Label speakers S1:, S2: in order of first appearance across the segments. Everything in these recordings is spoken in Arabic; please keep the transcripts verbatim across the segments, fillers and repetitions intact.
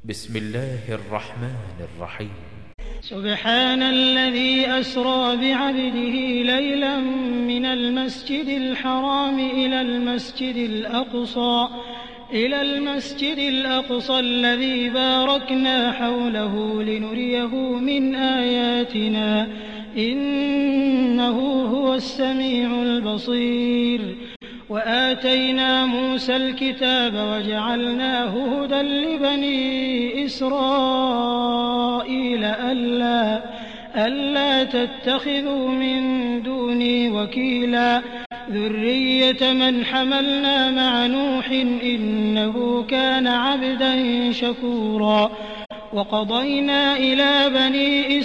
S1: بسم الله الرحمن الرحيم.
S2: سبحان الذي أسرى بعبده ليلا من المسجد الحرام إلى المسجد الأقصى إلى المسجد الأقصى الذي باركنا حوله لنريه من آياتنا إنه هو السميع البصير. وآتينا موسى الكتاب وجعلناه هدى لبني إسرائيل ألا, ألا تتخذوا من دوني وكيلا ذرية من حملنا مع نوح إنه كان عبدا شكورا. وقضينا إلى بني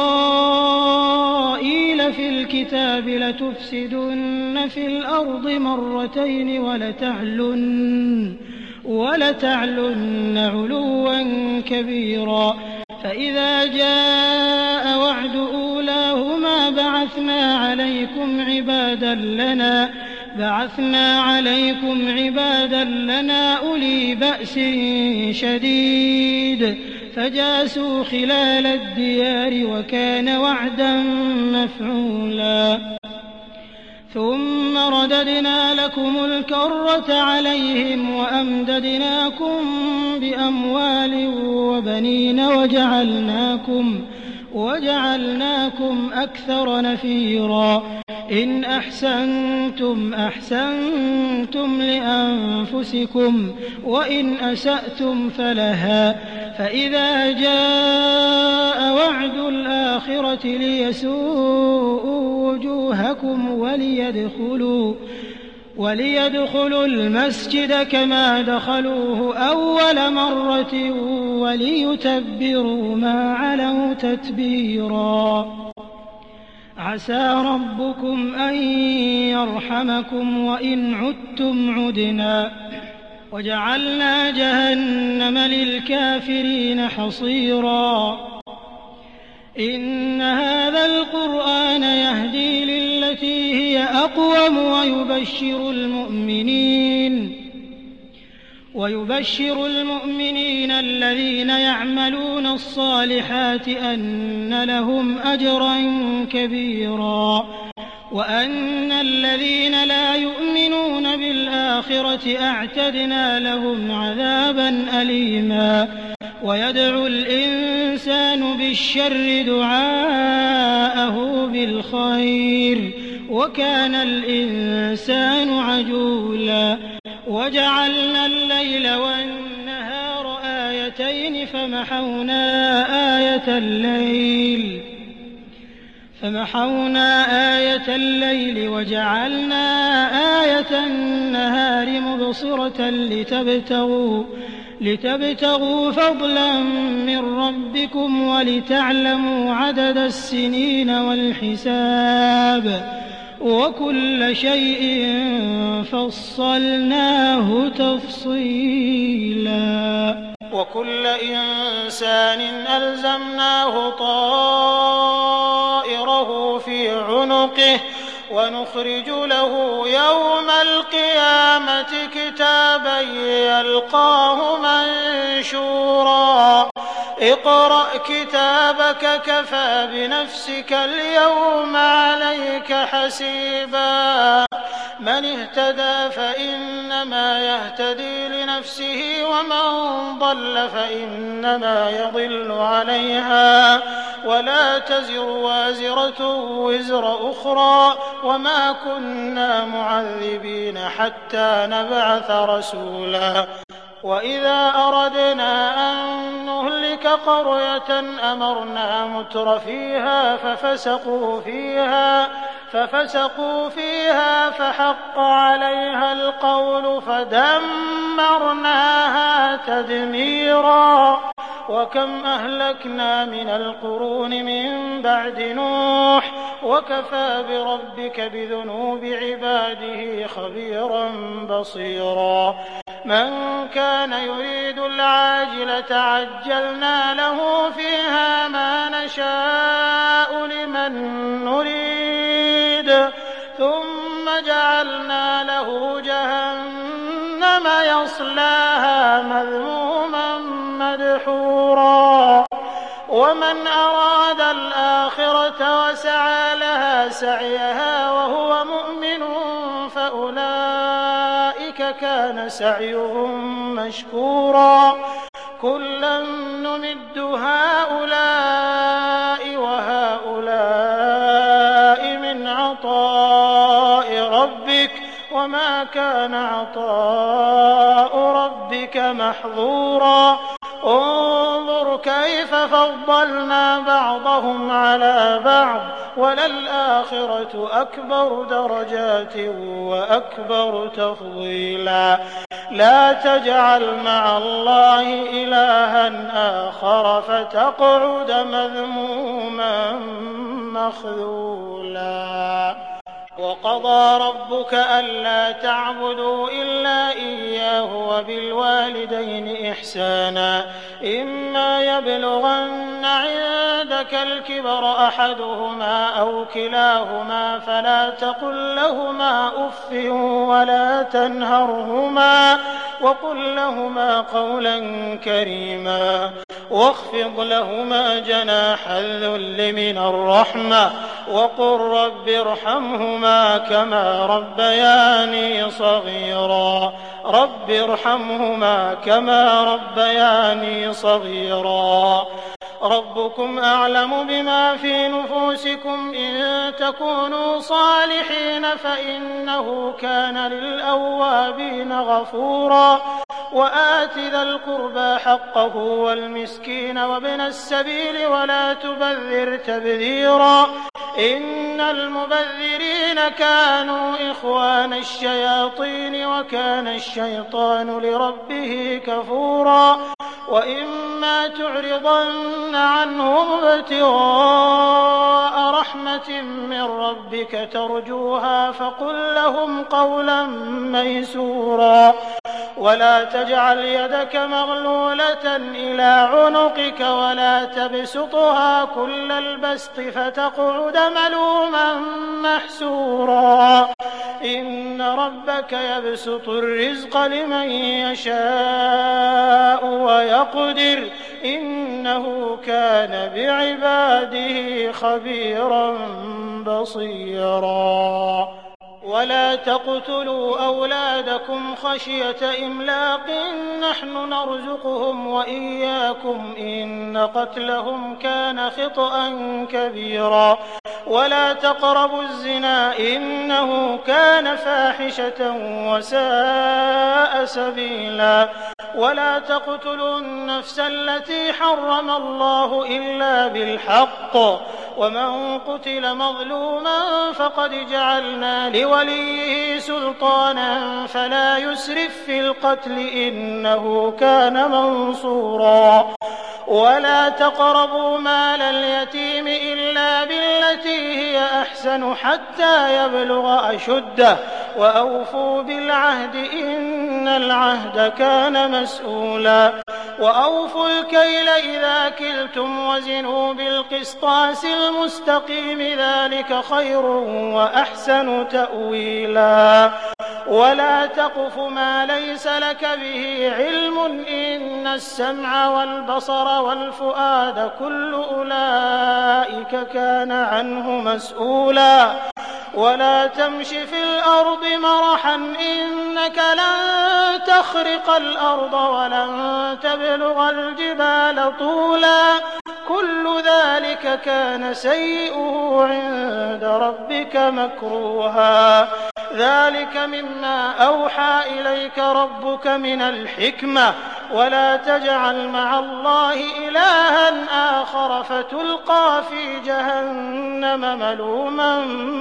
S2: إسرائيل في الكتاب لتفسدن في الأرض مرتين ولتعلن, ولتعلن علوا كبيرا. فإذا جاء وعد أولاهما بعثنا عليكم عبادا لنا بعثنا عليكم عبادا لنا أولي بأس شديد فجاسوا خلال الديار وكان وعدا مفعولا. ثم رددنا لكم الكرة عليهم وأمددناكم بأموال وبنين وجعلناكم وجعلناكم أكثر نفيرا. إن أحسنتم أحسنتم لأنفسكم وإن أسأتم فلها. فإذا جاء وعد الآخرة ليسوءوا وجوهكم وليدخلوا وليدخلوا المسجد كما دخلوه أول مرة وليتبروا ما علوا تتبيرا. عسى ربكم أن يرحمكم وإن عدتم عدنا وجعلنا جهنم للكافرين حصيرا. إن هذا القرآن يهدي للتي هي أقوم ويبشر المؤمنين ويبشر المؤمنين الذين يعملون الصالحات أن لهم أجرا كبيرا وأن الذين لا يؤمنون بالآخرة أعتدنا لهم عذابا أليما. ويدعو الإنسان بالشر دعاءه بالخير وكان الإنسان عجولا. وجعلنا الليل والنهار آيتين فمحونا آية الليل فمحونا آية الليل وجعلنا آية النهار مبصرة لتبتغوا لتبتغوا فضلا من ربكم ولتعلموا عدد السنين والحساب وكل شيء فصلناه تفصيلا.
S3: وكل إنسان ألزمناه طائره في عنقه ونخرج له يوم القيامة كتابا يلقاه منشورا. اقرأ كتابك كفى بنفسك اليوم عليك حسيبا. من اهتدى فإنما يهتدي لنفسه ومن ضل فإنما يضل عليها ولا تزر وازرة وزر أخرى وما كنا معذبين حتى نبعث رسولا. وإذا أردنا أن نهلك قرية أمرنا متر فيها ففسقوا فيها ففسقوا فيها فحق عليها القول فدمرناها تدميرا. وكم أهلكنا من القرون من بعد نوح وكفى بربك بذنوب عباده خبيرا بصيرا. من كان يريد العاجلة عجلنا له فيها ما نشاء لمن نريد ثم جعلنا له جهنم يصلاها مذموما مدحورا ومن أراد الآخرة وسعى لها سعيها وهو مؤمن فأولئك كان سعيهم مشكورا كلا نمد هؤلاء وهؤلاء من عطاء ربك وما كان عطاء ربك محظورا انظر كيف فضلنا بعضهم على بعض وللآخرة أكبر درجات وأكبر تفضيلا لا تجعل مع الله إلها آخر فتقعد مذموما مخذولا وقضى ربك ألا تعبدوا إلا إياه وبالوالدين إحسانا إما يبلغن عندك الكبر أحدهما أو كلاهما فلا تقل لهما أف ولا تنهرهما وقل لهما قولا كريما واخفض لهما جناح الذل من الرحمة وقل رب ارحمهما كما ربياني صغيرا رب ارحمهما كما ربياني صغيرا ربكم أعلم بما في نفوسكم إن تكونوا صالحين فإنه كان للأوابين غفورا وآت ذا القربى حقه والمسكين وابن السبيل ولا تبذر تبذيرا إن المبذرين كانوا إخوان الشياطين وكان الشيطان لربه كفورا وإما تعرضن عنهم ابتغاء رحمة من ربك ترجوها فقل لهم قولا ميسورا ولا تجعل يدك مغلولة إلى عنقك ولا تبسطها كل البسط فتقعد ملوما محسورا إن ربك يبسط الرزق لمن يشاء ويقدر إنه كان بعباده خبيرا بصيرا ولا تقتلوا أولادكم خشية إملاق نحن نرزقهم وإياكم إن قتلهم كان خطأ كبيرا ولا تقربوا الزنا إنه كان فاحشة وساء سبيلا ولا تقتلوا النفس التي حرم الله إلا بالحق ومن قتل مظلوما فقد جعلنا لوليه سلطانا فلا يسرف في القتل إنه كان منصورا ولا تقربوا مال اليتيم إلا بالتي هي أحسن حتى يبلغ أشده وأوفوا بالعهد إن العهد كان مسؤولا وأوفوا الكيل إذا كلتم وزنوا بالقسطاس المستقيم ذلك خير وأحسن تأويلا ولا تقف ما ليس لك به علم إن السمع والبصر والفؤاد كل أولئك كان عنه مسؤولا ولا تمش في الأرض مرحا إنك لن تخرق الأرض ولن تبلغ الجبال طولا كل ذلك كان سيئه عند ربك مكروها ذلك مما أوحى إليك ربك من الحكمة ولا تجعل مع الله إلها آخر فتلقى في جهنم ملوما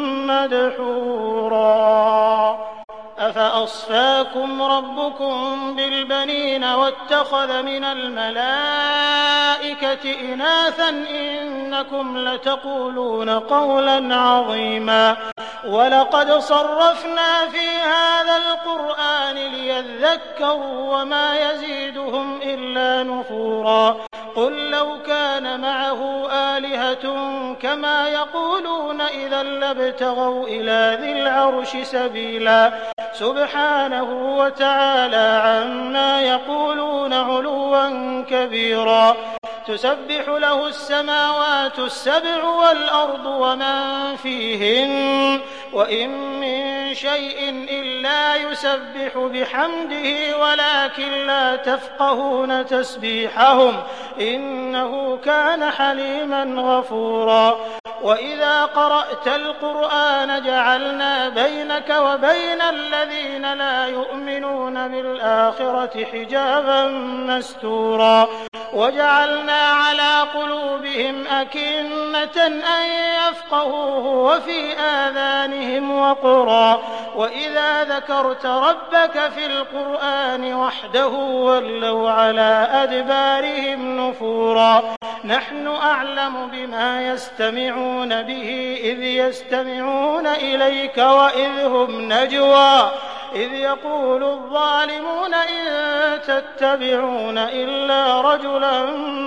S3: مدحورا أفأصفاكم ربكم بالبنين واتخذ من الملائكة إناثا إنكم لتقولون قولا عظيما ولقد صرفنا في هذا القرآن ليذكروا وما يزيدهم إلا نفورا قل لو كان معه آلهة كما يقولون إذا لابتغوا إلى ذي العرش سبيلا سبحانه وتعالى عما يقولون علوا كبيرا تسبح له السماوات السبع والأرض ومن فيهن وإن من شيء إلا يسبح بحمده ولكن لا تفقهون تسبيحهم إنه كان حليما غفورا وإذا قرأت القرآن جعلنا بينك وبين الذين لا يؤمنون بالآخرة حجابا مستورا وجعلنا على قلوبهم أكنة أن يفقهوه وفي آذانهم وقرا وإذا ذكرت ربك في القرآن وحده ولوا على أدبارهم نفورا نحن أعلم بما يستمعون به إذ يستمعون إليك وإذ هم نجوى إذ يقول الظالمون إن تتبعون إلا رجلا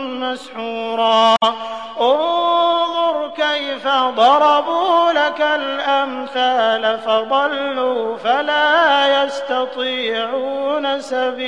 S3: مسحورا انظر كيف ضربوا لك الأمثال فضلوا فلا يستطيعون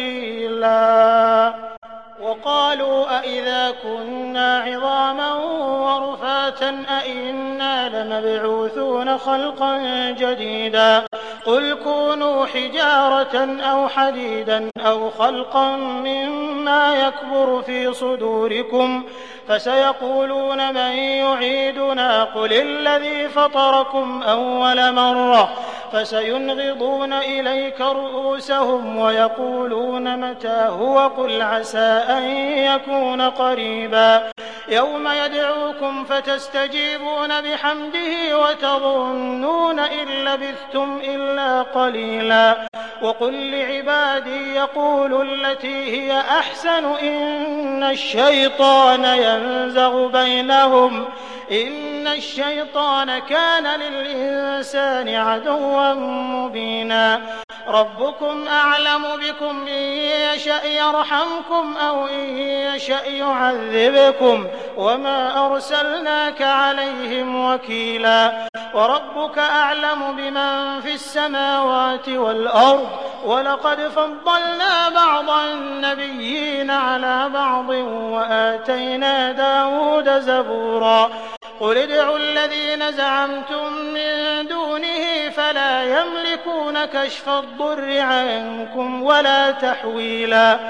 S3: سبيلا وقالوا أئذا كنا عظاما ورفاتا أئنا لمبعوثون خلقا جديدا قل كونوا حجارة أو حديدا أو خلقا مما يكبر في صدوركم فسيقولون من يعيدنا قل الذي فطركم أول مرة فسينغضون إليك رؤوسهم ويقولون متى هو قل عسى أن يكون قريبا يوم يدعوكم فتستجيبون بحمده وتظنون إن لبثتم إلا قليلا وقل لعبادي يقولوا التي هي أحسن إن الشيطان ينزغ بينهم إن الشيطان كان للإنسان عدوا مبينا ربكم أعلم بكم إن يشأ يرحمكم أو إن يشأ يعذبكم وما أرسلناك عليهم وكيلا وربك أعلم بمن في السماوات والأرض ولقد فضلنا بعض النبيين على بعض وآتينا داود زبورا قل ادعوا الذين زعمتم من دونه فلا يملكون كشف الضر عنكم ولا تحويلا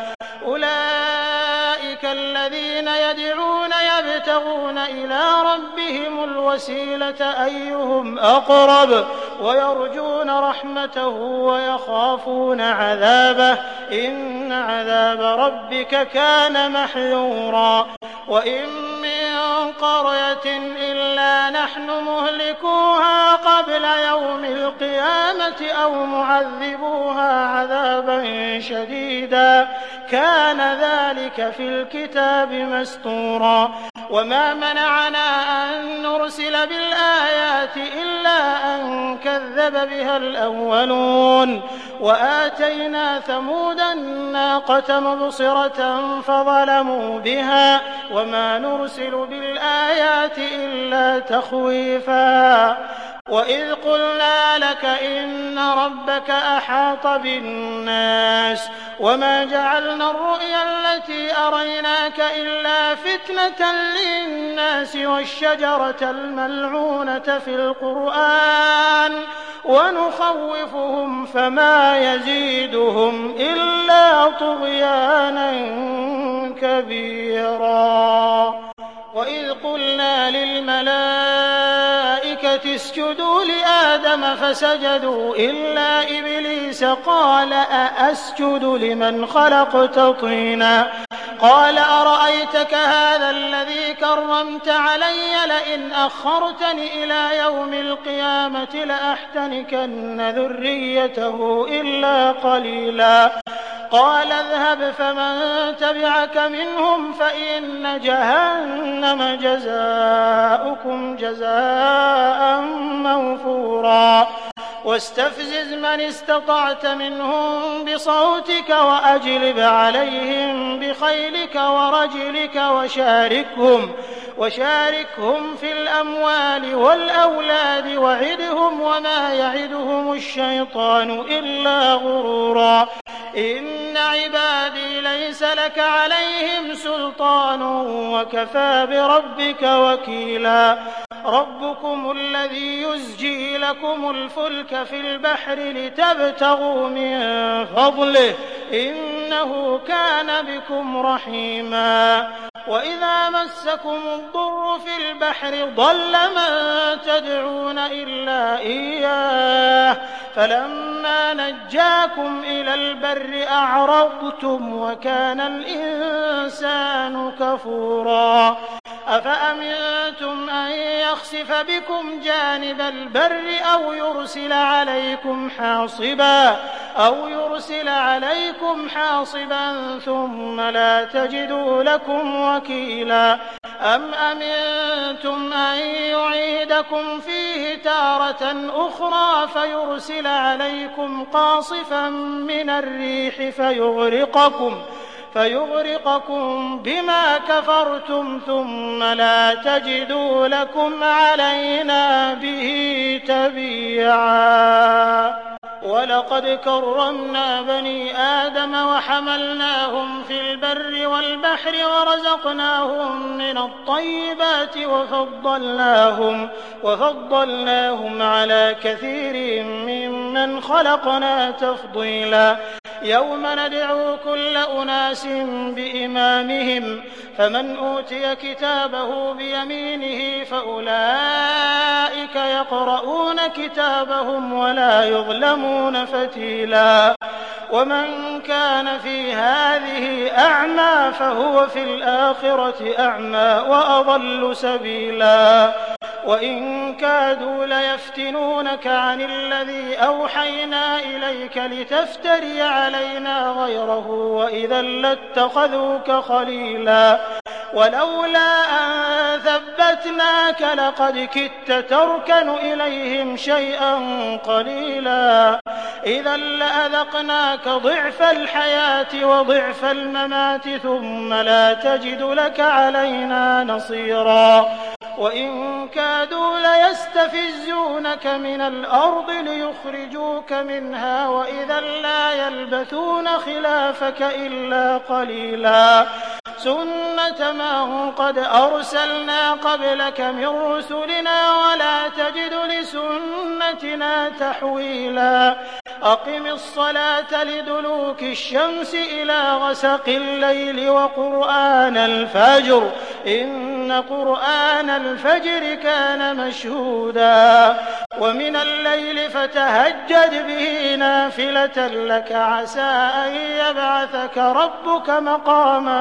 S3: أولئك الذين يدعون يبتغون إلى ربهم الوسيلة أيهم أقرب ويرجون رحمته ويخافون عذابه إن عذاب ربك كان محذورا وإن من قرية إلا نحن مهلكوها قبل يوم القيامة أو معذبوها عذابا شديدا كان ذلك في الكتاب مسطورا وما منعنا أن نرسل بالآيات إلا أن كذب بها الأولون وآتينا ثمود الناقة مبصرة فظلموا بها وما نرسل بالآيات إلا تخويفا وإذ قلنا لك إن ربك أحاط بالناس وما جعلنا الرؤيا التي أريناك إلا فتنة للناس والشجرة الملعونة في القرآن ونخوفهم فما يزيدهم إلا طغيانا كبيرا وإذ قلنا للملائكة اسجدوا لآدم فسجدوا إلا إبليس قال أأسجد لمن خلقت طينا قال أرأيتك هذا الذي كرمت علي لئن أخرتني إلى يوم القيامة لأحتنكن ذريته إلا قليلا قال اذهب فمن تبعك منهم فإن جهنم جزاؤكم جزاء موفورا واستفزز من استطعت منهم بصوتك وأجلب عليهم بخيلك ورجلك وشاركهم وشاركهم في الأموال والأولاد وعدهم وما يعدهم الشيطان إلا غرورا إن عبادي ليس لك عليهم سلطان وكفى بربك وكيلا ربكم الذي يزجي لكم الفلك في البحر لتبتغوا من فضله إنه كان بكم رحيما وإذا مسكم الضر في البحر ضل من تدعون إلا إياه فلما نجاكم إلى البر أعرضتم وكان الإنسان كفورا أفأمنتم أن يخسف بكم جانب البر أو يرسل عليكم حاصبا أو يرسل عليكم حاصبا ثم لا تجدوا لكم وكيلا أم أمنتم أن يعيدكم فيه تارة أخرى فيرسل عليكم قاصفا من الريح فيغرقكم فيغرقكم بما كفرتم ثم لا تجدوا لكم علينا به تبيعا ولقد كرمنا بني آدم وحملناهم في البر والبحر ورزقناهم من الطيبات وفضلناهم, وفضلناهم على كثير ممن خلقنا تفضيلا يوم ندعو كل أناس بإمامهم فمن أوتي كتابه بيمينه فأولئك يقرؤون كتابهم ولا يظلمون فتيلا ومن كان في هذه أعمى فهو في الآخرة أعمى وأضل سبيلا وإن كادوا ليفتنونك عن الذي أوحينا إليك لتفتري علينا غيره وإذا لاتخذوك خليلا ولولا أن ثبتناك لقد كدت تركن إليهم شيئا قليلا إذا لأذقناك ضعف الحياة وضعف الممات ثم لا تجد لك علينا نصيرا وإن كادوا ليستفزونك من الأرض ليخرجوك منها وإذا لا يلبثون خلافك إلا قليلا سنة من قد أرسلنا قبلك من رسلنا ولا تجد لسنتنا تحويلا أقم الصلاة لدلوك الشمس إلى غسق الليل وقرآن الفجر إن قرآن الفجر كان مشهودا ومن الليل فتهجد به نافلة لك عسى أن يبعثك ربك مقاما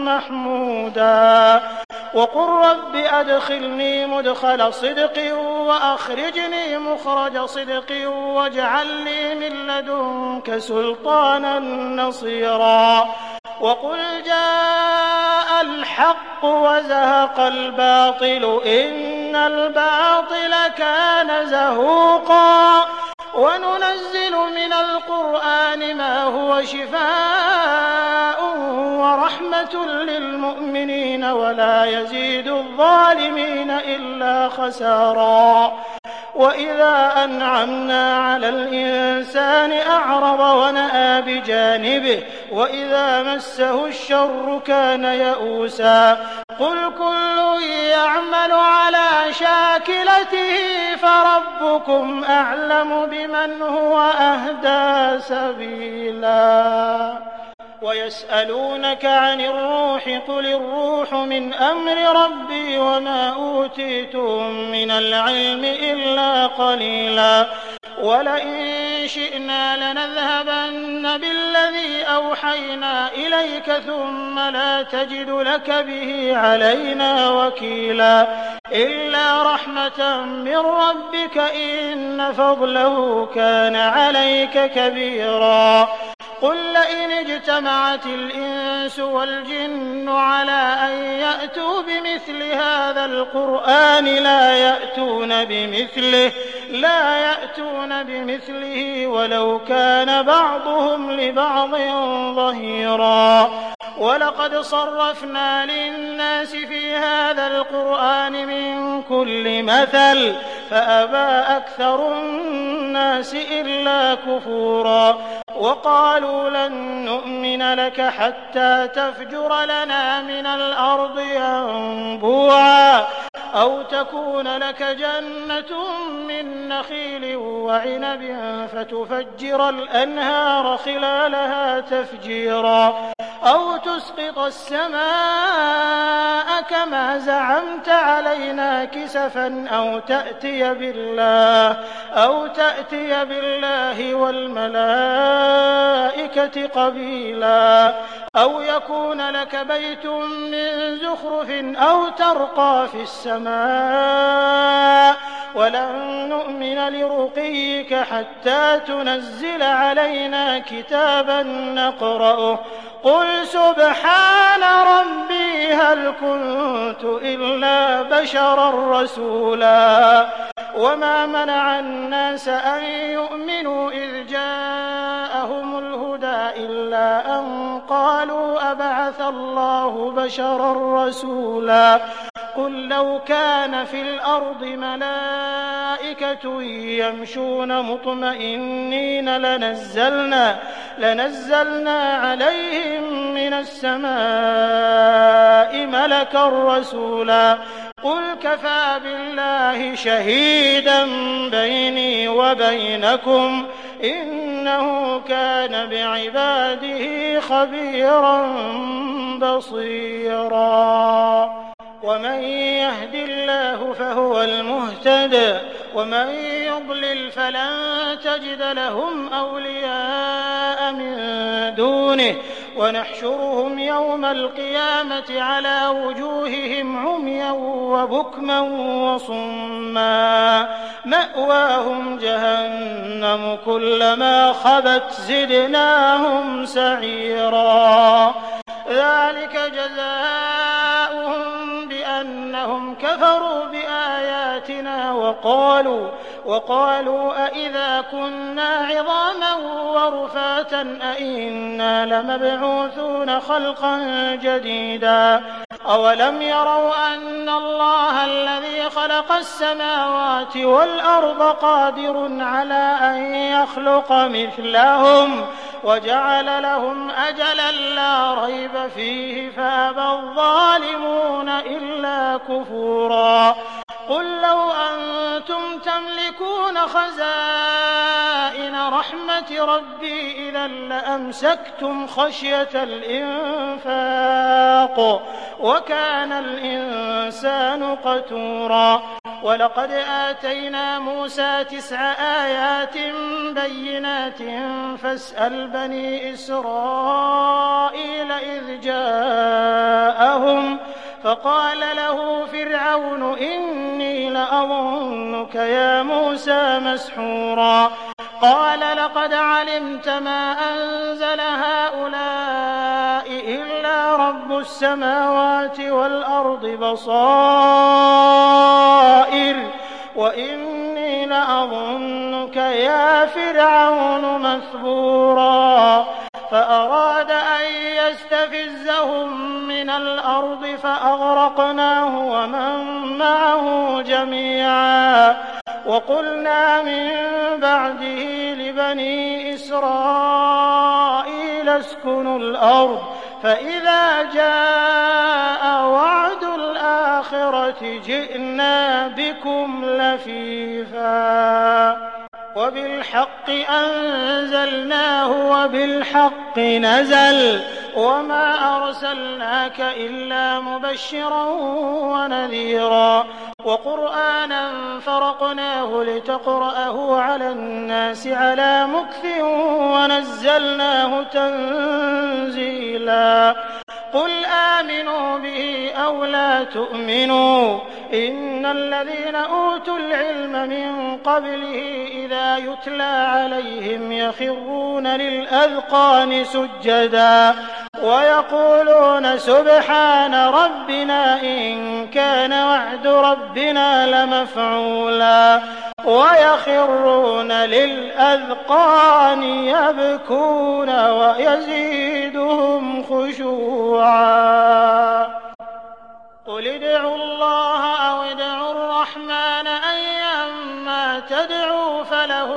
S3: محمودا وقل رب أدخلني مدخل صدق وأخرجني مخرج صدق واجعل لي من لدنك سلطانا نصيرا وقل جاء الحق وزهق الباطل إن الباطل كان زهوقا وننزل من القرآن ما هو شفاء ورحمة للمؤمنين ولا يزيد الظالمين إلا خسارا وإذا أنعمنا على الإنسان أعرض ونأى بجانبه وإذا مسه الشر كان يئوسا قل كل يعمل على شاكلته فربكم أعلم بمن هو أهدى سبيلا ويسألونك عن الروح قل الروح من أمر ربي وما أوتيتم من العلم إلا قليلا ولئن شئنا لنذهبن بالذي أوحينا إليك ثم لا تجد لك به علينا وكيلا إلا رحمة من ربك إن فضله كان عليك كبيرا قل لئن اجتمعت الإنس والجن على أن يأتوا بمثل هذا القرآن لا يأتون بمثله لا يأتون بمثله ولو كان بعضهم لبعض ظهيرا وَلَقَدْ صَرَّفْنَا لِلنَّاسِ فِي هَٰذَا الْقُرْآنِ مِن كُلِّ مَثَلٍ فَأَبَىٰ أَكْثَرُ النَّاسِ إِلَّا كُفُورًا وَقَالُوا لَن نُّؤْمِنَ لَكَ حَتَّىٰ تَفْجُرَ لَنَا مِنَ الْأَرْضِ يَنبُوعًا أَوْ تَكُونَ لَكَ جَنَّةٌ مِّن نَّخِيلٍ وَعِنَبٍ فَتُفَجِّرَ الْأَنْهَارَ خِلَالَهَا تَفْجِيرًا أَوْ تُسْقِطَ السَّمَاءَ كَمَا زَعَمْتَ عَلَيْنَا كِسَفًا أَوْ تَأْتِيَ بِاللَّهِ أَوْ تَأْتِيَ بِاللَّهِ وَالْمَلَائِكَةِ قَبِيلًا أَوْ يَكُونَ لَكَ بَيْتٌ مِّن زُخْرُفٍ أَوْ تَرْقَىٰ فِي السَّمَاءِ وَلَن نُّؤْمِنَ لِرُقِيِّكَ حَتَّىٰ تُنَزِّلَ عَلَيْنَا كِتَابًا نَّقْرَؤُهُ قُلْ سُبْحَانَ رَبِّي هَلْ كُنتُ إِلَّا بَشَرًا رَّسُولًا وَمَا مَنَعَ النَّاسَ أَن يُؤْمِنُوا إِذْ جَاءَهُمُ الْهُدَىٰ إِلَّا أَن قَالُوا أَبَعَثَ اللَّهُ بَشَرًا رَّسُولًا قُل لَّوْ كَانَ فِي الْأَرْضِ مَلَائِكَةٌ يَمْشُونَ مُطْمَئِنِّينَ لَنَزَّلْنَا لَنَزَّلْنَا عَلَيْهِم مِّنَ السَّمَاءِ مَلَكًا رَّسُولًا قُلْ كَفَىٰ بِاللَّهِ شَهِيدًا بَيْنِي وَبَيْنَكُمْ ۚ إِنَّهُ كَانَ بِعِبَادِهِ خَبِيرًا بَصِيرًا وَمَن يَهْدِ اللَّهُ فَهُوَ الْمُهْتَدِ ۖ وَمَن يُضْلِلْ فَلَن تَجِدَ لَهُمْ أَوْلِيَاءَ مِن دُونِهِ ۖ وَنَحْشُرُهُمْ يَوْمَ الْقِيَامَةِ عَلَىٰ وُجُوهِهِمْ عُمْيًا وَبُكْمًا وَصُمًّا مَّأْوَاهُمْ جَهَنَّمُ كُلَّمَا خَبَتْ زِدْنَاهُمْ سَعِيرًا ذَٰلِكَ جَزَاؤُهُم بِأَنَّهُمْ كَفَرُوا بِآيَاتِنَا وَقَالُوا وَقَالُوا أَإِذَا كُنَّا عِظَامًا وَرُفَاتًا أَإِنَّا لَمَبْعُوثُونَ خَلْقًا جَدِيدًا أَوَلَمْ يَرَوْا أَنَّ اللَّهَ الَّذِي خَلَقَ السَّمَاوَاتِ وَالْأَرْضَ قَادِرٌ عَلَىٰ أَن يَخْلُقَ مِثْلَهُمْ وَجَعَلَ لَهُمْ أَجَلًا لَّا رَيْبَ فِيهِ فَأَبَى الظَّالِمُونَ إِلَّا كُفُورًا قُل لَّوْ أَنتُمْ تَمْلِكُونَ خَزَائِنَ رَحْمَةِ رَبِّي إِذًا لَّأَمْسَكْتُمْ خَشْيَةَ الْإِنفَاقِ ۚ وَكَانَ الْإِنسَانُ قَتُورًا وَلَقَدْ آتَيْنَا مُوسَىٰ تِسْعَ آيَاتٍ بَيِّنَاتٍ فَاسْأَلْ بَنِي إِسْرَائِيلَ إِذْ جَاءَهُمْ فَقَالَ لَهُ فِرْعَوْنُ إِنِّي لَأَظُنُّكَ يَا مُوسَىٰ مَسْحُورًا قَالَ لَقَدْ عَلِمْتَ مَا أَنزَلَ هَٰؤُلَاءِ إِلَّا رَبُّ السَّمَاوَاتِ وَالْأَرْضِ بَصَائِرَ وَإِنِّي لَأَظُنُّكَ يَا فِرْعَوْنُ مَثْبُورًا فَأَرَادَ أَن يَسْتَفِزَّهُم مِّنَ الْأَرْضِ فَأَغْرَقْنَاهُ وَمَن مَّعَهُ جَمِيعًا وَقُلْنَا مِن بَعْدِهِ لِبَنِي إِسْرَائِيلَ اسْكُنُوا الْأَرْضَ فَإِذَا جَاءَ وَعْدُ الْآخِرَةِ جِئْنَا بِكُمْ لَفِيفًا وَبِالْحَقِّ أَنزَلْنَاهُ وَبِالْحَقِّ نَزَلَ وَمَا أَرْسَلْنَاكَ إِلَّا مُبَشِّرًا وَنَذِيرًا وَقُرْآنًا فَرَقْنَاهُ لِتَقْرَأَهُ عَلَى النَّاسِ عَلَىٰ مُكْثٍ وَنَزَّلْنَاهُ تَنزِيلًا قُلْ آمِنُوا بِهِ أَوْ لَا تُؤْمِنُوا إِنَّ الَّذِينَ أُوتُوا الْعِلْمَ مِن قَبْلِهِ إِذَا يُتْلَىٰ عَلَيْهِمْ يَخِرُّونَ لِلْأَذْقَانِ سُجَّدًا وَيَقُولُونَ سُبْحَانَ رَبِّنَا إِن كَانَ وَعْدُ رَبِّنَا لَمَفْعُولًا ويخرون للأذقان يبكون ويزيدهم خشوعا قل ادعوا الله أو ادعوا الرحمن أيما تدعوا فله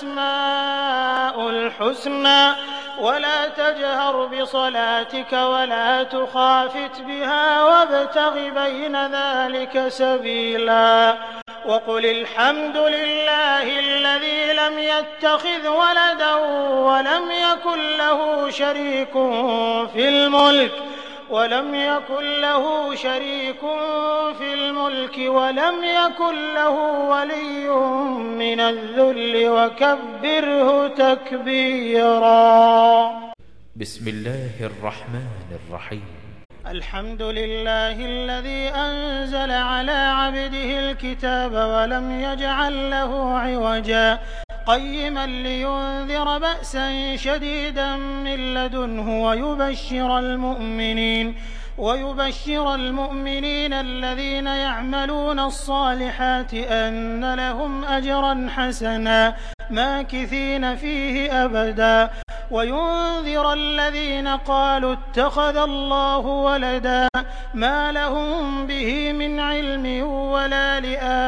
S3: الأسماء الحسنى ولا تجهر بصلاتك ولا تخافت بها وابتغ بين ذلك سبيلا وقل الحمد لله الذي لم يتخذ ولدا ولم يكن له شريك في الملك ولم يكن له شريك في الملك ولم يكن له ولي من الذل وكبره تكبيرا.
S1: بسم الله الرحمن الرحيم.
S3: الحمد لله الذي أنزل على عبده الكتاب ولم يجعل له عوجا قيما لينذر بأسا شديدا من لدنه ويبشر المؤمنين ويبشر المؤمنين الذين يعملون الصالحات أن لهم أجرا حسنا ماكثين فيه أبدا وينذر الذين قالوا اتخذ الله ولدا ما لهم به من علم ولا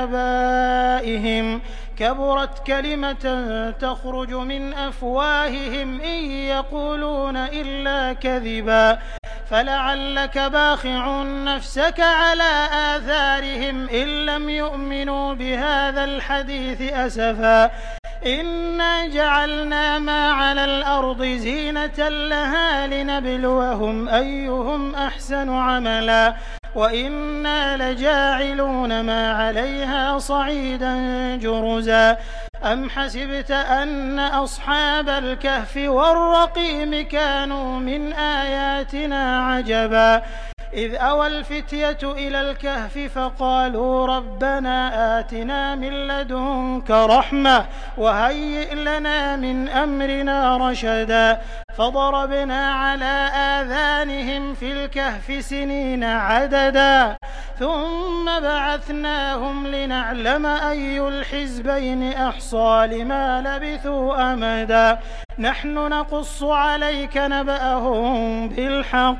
S3: لآبائهم كبرت كلمة تخرج من أفواههم إن يقولون إلا كذبا فلعلك باخع نفسك على آثارهم إن لم يؤمنوا بهذا الحديث أسفا إنا جعلنا ما على الأرض زينة لها لنبلوهم أيهم أحسن عملا وإنا لجاعلون ما عليها صعيدا جرزا أم حسبت أن أصحاب الكهف والرقيم كانوا من آياتنا عجبا إذ أوى الفتية إلى الكهف فقالوا ربنا آتنا من لدنك رحمة وهيئ لنا من أمرنا رشدا فضربنا على آذانهم في الكهف سنين عددا ثم بعثناهم لنعلم أي الحزبين أحصى لما لبثوا أمدا نحن نقص عليك نبأهم بالحق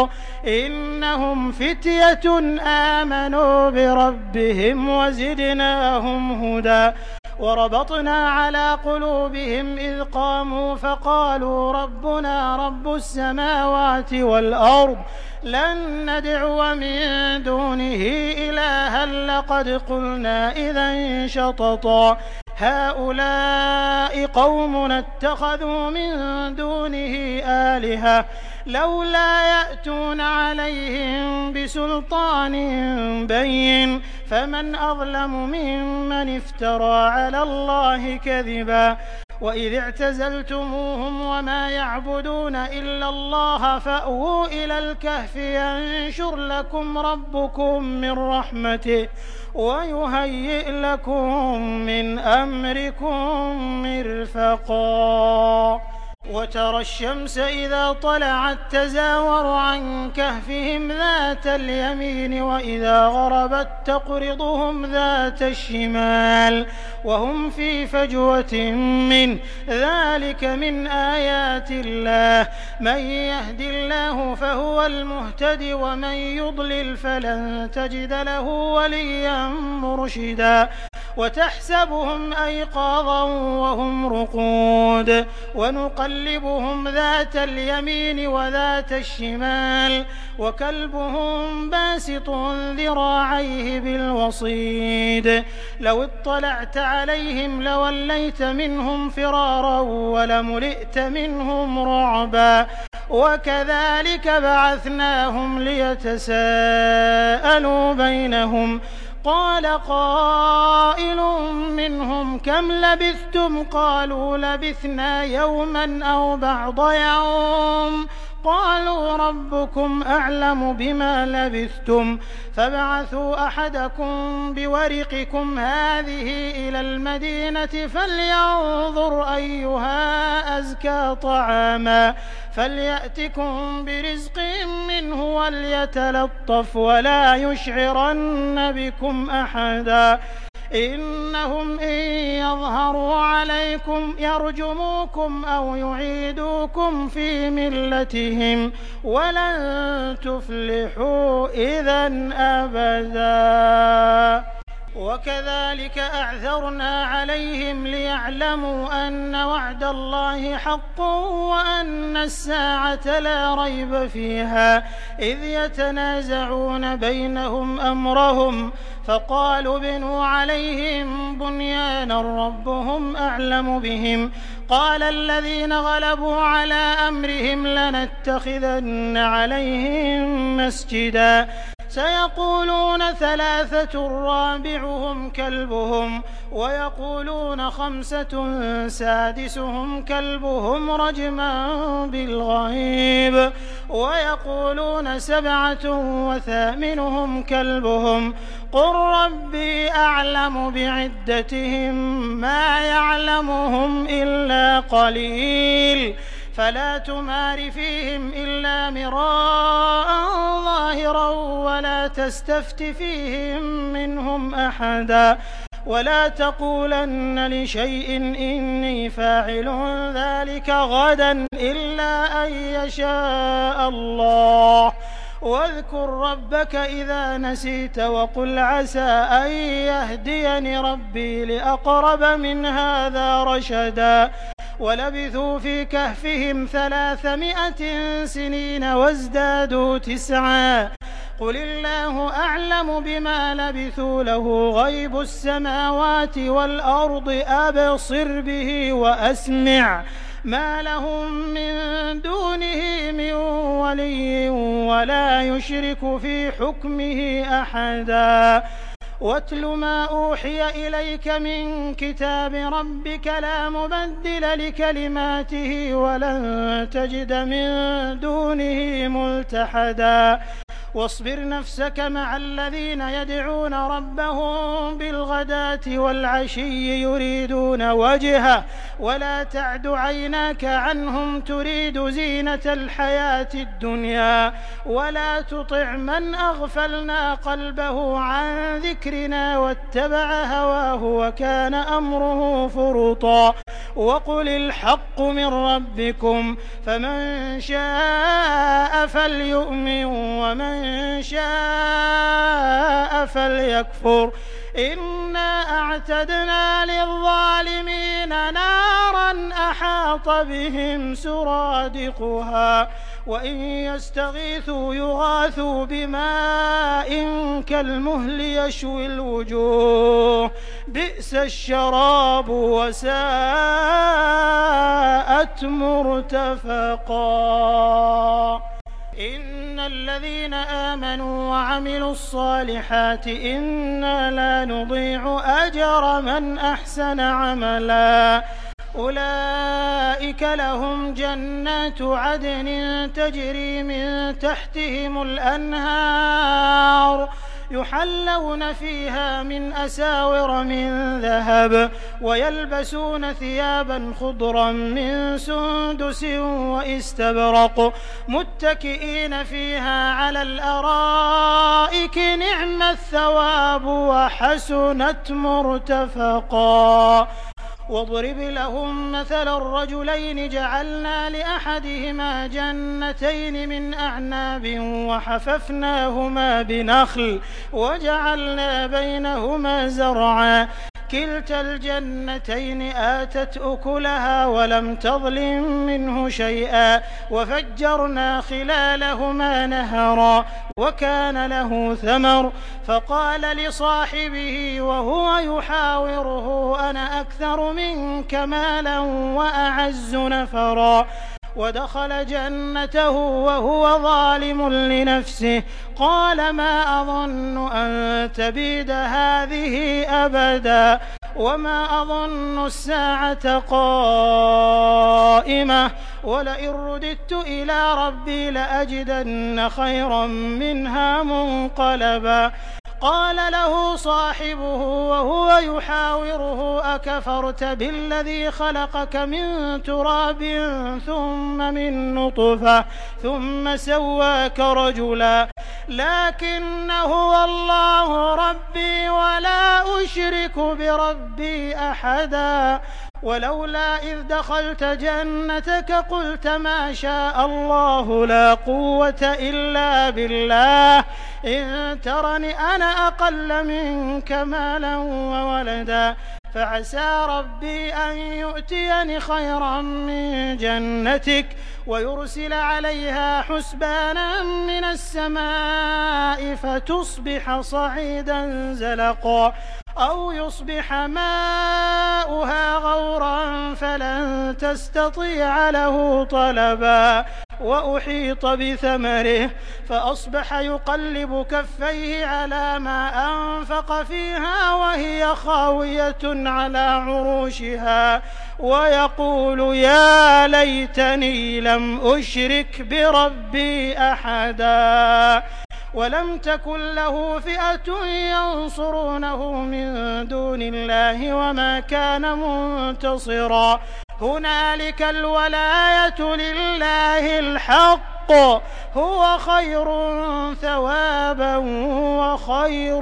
S3: إنهم فتية آمنوا بربهم وزدناهم هدى وربطنا على قلوبهم إذ قاموا فقالوا ربنا رب السماوات والأرض لن ندعو من دونه إلها لقد قلنا إذا شططا هؤلاء قومنا اتخذوا من دونه آلهة لولا يأتون عليهم بسلطان بين فمن أظلم ممن افترى على الله كذبا وإذ اعتزلتموهم وما يعبدون إلا الله فأووا إلى الكهف ينشر لكم ربكم من رحمته ويهيئ لكم من أمركم مرفقا وترى الشمس إذا طلعت تزاور عن كهفهم ذات اليمين وإذا غربت تقرضهم ذات الشمال وهم في فجوة منه ذلك من آيات الله من يهد الله فهو المهتد ومن يضلل فلن تجد له وليا مرشدا وتحسبهم أيقاظا وهم رقود ونقلبهم ذات اليمين وذات الشمال وكلبهم باسط ذراعيه بالوصيد لو اطلعت عليهم لوليت منهم فرارا ولملئت منهم رعبا وكذلك بعثناهم ليتساءلوا بينهم قال قائل منهم كم لبثتم قالوا لبثنا يوما أو بعض يوم قالوا ربكم أعلم بما لبثتم فابعثوا أحدكم بورقكم هذه إلى المدينة فلينظر أيها أزكى طعاما فليأتكم برزق منه وليتلطف ولا يشعرن بكم أحدا إنهم إن يظهروا عليكم يرجموكم أو يعيدوكم في ملتهم ولن تفلحوا إذا أبدا. وكذلك أعثرنا عليهم ليعلموا أن وعد الله حق وأن الساعة لا ريب فيها إذ يتنازعون بينهم أمرهم فقالوا ابنوا عليهم بنيانا ربهم أعلم بهم قال الذين غلبوا على أمرهم لنتخذن عليهم مسجدا سيقولون ثلاثة رابعهم كلبهم ويقولون خمسة سادسهم كلبهم رجما بالغيب ويقولون سبعة وثامنهم كلبهم قل ربي أعلم بعدتهم ما يعلمهم إلا قليل فلا تمار فيهم إلا مراء ظاهرا ولا تستفت فيهم منهم أحدا ولا تقولن لشيء إني فاعل ذلك غدا إلا أن يشاء الله واذكر ربك إذا نسيت وقل عسى أن يهديني ربي لأقرب من هذا رشدا ولبثوا في كهفهم ثلاثمائة سنين وازدادوا تسعا قل الله أعلم بما لبثوا له غيب السماوات والأرض أبصر به وأسمع ما لهم من دونه من ولي ولا يشرك في حكمه أحدا واتل ما أوحي إليك من كتاب ربك لا مبدل لكلماته ولن تجد من دونه ملتحدا واصبر نفسك مع الذين يدعون ربهم بالغداة والعشي يريدون وجهه ولا تعد عيناك عنهم تريد زينة الحياة الدنيا ولا تطع من أغفلنا قلبه عن ذكرنا واتبع هواه وكان أمره فرطا وقل الحق من ربكم فمن شاء فليؤمن ومن شاء فليكفر إنا أعتدنا للظالمين نارا أحاط بهم سرادقها وإن يستغيثوا يغاثوا بماء كالمهل يشوي الوجوه بئس الشراب وساءت مرتفقا إن الذين آمنوا وعملوا الصالحات إنا لا نضيع أجر من أحسن عملا أولئك لهم جنات عدن تجري من تحتهم الأنهار يحلون فيها من أساور من ذهب ويلبسون ثيابا خضرا من سندس واستبرق متكئين فيها على الأرائك نعم الثواب وحسنت مرتفقا واضرب لهم مثل الرجلين جعلنا لأحدهما جنتين من أعناب وحففناهما بنخل وجعلنا بينهما زرعا كلتا الجنتين آتت أكلها ولم تظلم منه شيئا وفجرنا خلالهما نهرا وكان له ثمر فقال لصاحبه وهو يحاوره أنا أكثر منك مالا وأعز نفرا ودخل جنته وهو ظالم لنفسه قال ما أظن أن تبيد هذه أبدا وما أظن الساعة قائمة ولئن رددت إلى ربي لأجدن خيرا منها منقلبا قال له صاحبه وهو يحاوره أكفرت بالذي خلقك من تراب ثم من نطفة ثم سواك رجلا لكن هو الله ربي ولا أشرك بربي أحدا ولولا إذ دخلت جنتك قلت ما شاء الله لا قوة إلا بالله إن ترني أنا أقل منك مالا وولدا فعسى ربي أن يؤتيني خيرا من جنتك ويرسل عليها حسبانا من السماء فتصبح صعيدا زلقا أو يصبح ماؤها غورا فلن تستطيع له طلبا وأحيط بثمره فأصبح يقلب كفيه على ما أنفق فيها وهي خاوية على عروشها ويقول يا ليتني لم أشرك بربي أحدا ولم تكن له فئة ينصرونه من دون الله وما كان منتصرا هنالك الولاية لله الحق هو خير ثوابا وخير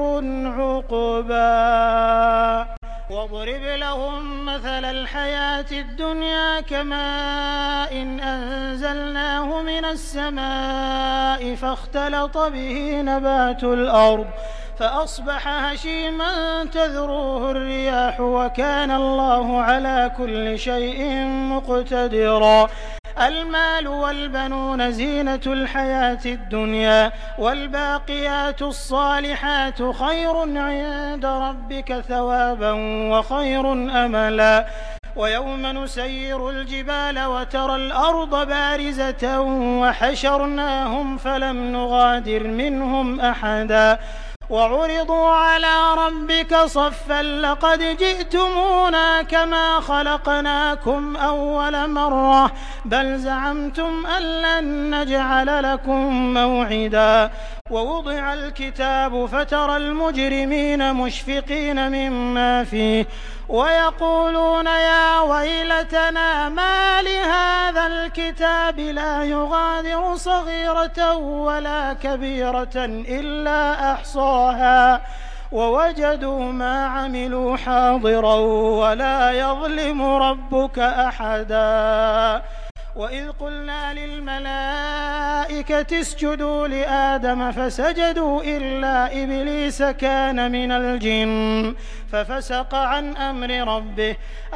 S3: عقبا واضرب لهم مثل الحياة الدنيا كماء إن أنزلناه من السماء فاختلط به نبات الأرض فأصبح هشيما تذروه الرياح وكان الله على كل شيء مقتدرا المال والبنون زينة الحياة الدنيا والباقيات الصالحات خير عند ربك ثوابا وخير أملا ويوم نسير الجبال وترى الأرض بارزة وحشرناهم فلم نغادر منهم أحدا وعرضوا على ربك صفا لقد جئتمونا كما خلقناكم أول مرة بل زعمتم أن لن نجعل لكم موعدا ووضع الكتاب فترى المجرمين مشفقين مما فيه ويقولون يا ويلتنا ما لهذا الكتاب لا يغادر صغيرة ولا كبيرة إلا أحصاها ووجدوا ما عملوا حاضرا ولا يظلم ربك أحدا وإذ قلنا للملائكة اسجدوا لآدم فسجدوا إلا إبليس كان من الجن ففسق عن أمر ربه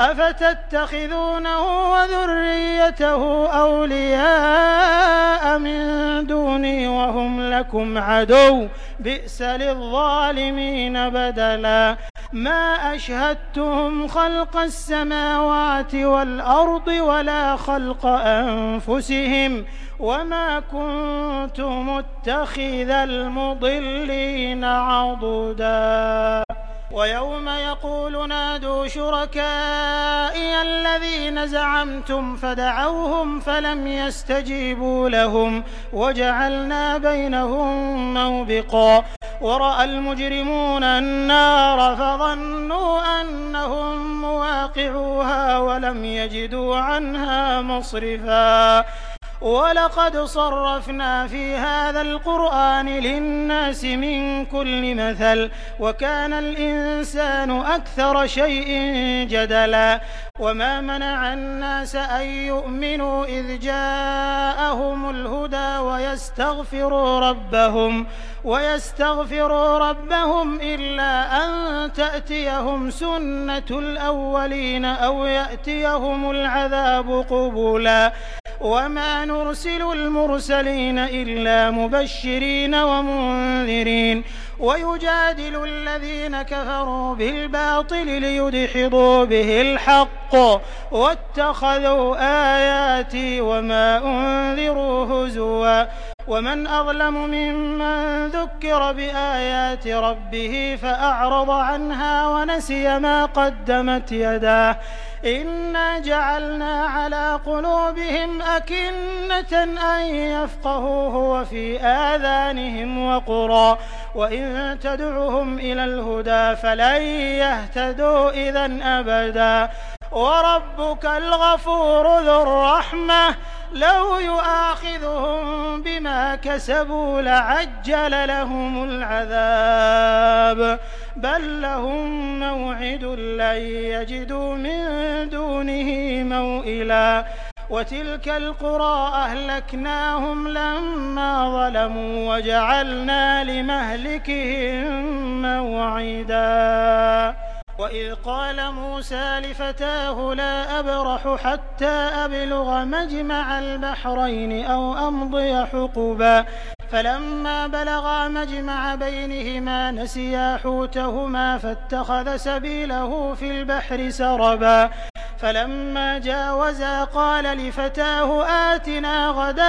S3: أفتتخذونه وذريته أولياء من دوني وهم لكم عدو بئس للظالمين بدلا ما أشهدتهم خلق السماوات والأرض ولا خلق أنفسهم وما كنت متخذ المضلين عضدا ويوم يقول نادوا شركائي الذين زعمتم فدعوهم فلم يستجيبوا لهم وجعلنا بينهم موبقا ورأى المجرمون النار فظنوا أنهم مواقعوها ولم يجدوا عنها مصرفا ولقد صرفنا في هذا القرآن للناس من كل مثل وكان الإنسان أكثر شيء جدلا وما منع الناس أن يؤمنوا إذ جاءهم الهدى ويستغفروا ربهم ويستغفروا ربهم إلا أن تأتيهم سنة الأولين أو يأتيهم العذاب قبلا وما نرسل المرسلين إلا مبشرين ومنذرين ويجادل الذين كفروا بالباطل ليدحضوا به الحق واتخذوا آياتي وما أنذروا هزوا ومن أظلم ممن ذكر بآيات ربه فأعرض عنها ونسي ما قدمت يداه إنا جعلنا على قلوبهم أكنة أن يفقهوه وفي آذانهم وقرا وإن تدعهم إلى الهدى فلن يهتدوا إذا أبدا وربك الغفور ذو الرحمة لو يؤاخذهم بما كسبوا لعجل لهم العذاب بل لهم موعد لن يجدوا من دونه موئلا وتلك القرى أهلكناهم لما ظلموا وجعلنا لمهلكهم موعدا وإذ قال موسى لفتاه لا أبرح حتى أبلغ مجمع البحرين أو أمضي حقبا فلما بلغا مجمع بينهما نسيا حوتهما فاتخذ سبيله في البحر سربا فلما جاوزا قال لفتاه آتنا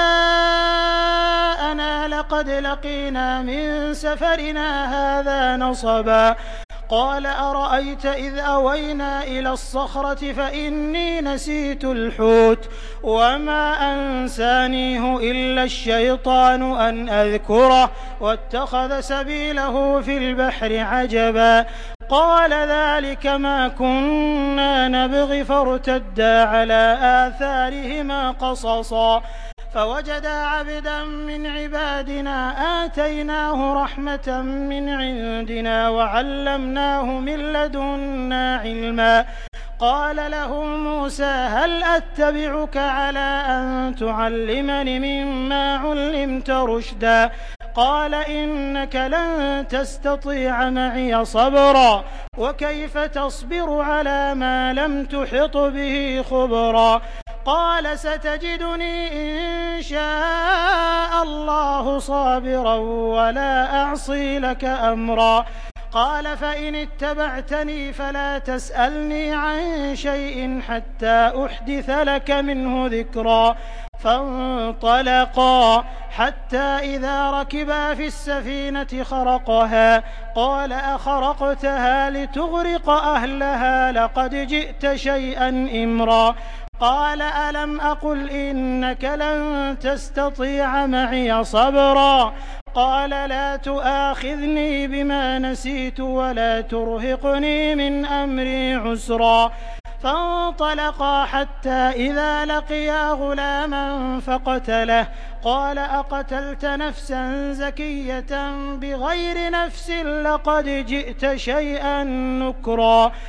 S3: غداءنا لقد لقينا من سفرنا هذا نصبا قال أرأيت إذ أوينا إلى الصخرة فإني نسيت الحوت وما أنسانيه إلا الشيطان أن أذكره واتخذ سبيله في البحر عجبا قال ذلك ما كنا نبغي فارتدا على آثارهما قصصا فوجدا عبدا من عبادنا آتيناه رحمة من عندنا وعلمناه من لدنا علما قال له موسى هل أتبعك على أن تعلمني مما علمت رشدا قال إنك لن تستطيع معي صبرا وكيف تصبر على ما لم تحط به خبرا قال ستجدني إن شاء الله صابرا ولا أعصي لك أمرا قال فإن اتبعتني فلا تسألني عن شيء حتى أحدث لك منه ذكرا فانطلقا حتى إذا ركبا في السفينة خرقها قال أخرقتها لتغرق أهلها لقد جئت شيئا إمرا قال ألم أقل إنك لن تستطيع معي صبرا قال لا تؤاخذني بما نسيت ولا ترهقني من أمري عسرا فانطلقا حتى إذا لقيا غلاما فقتله قال أقتلت نفسا زكية بغير نفس لقد جئت شيئا نكرا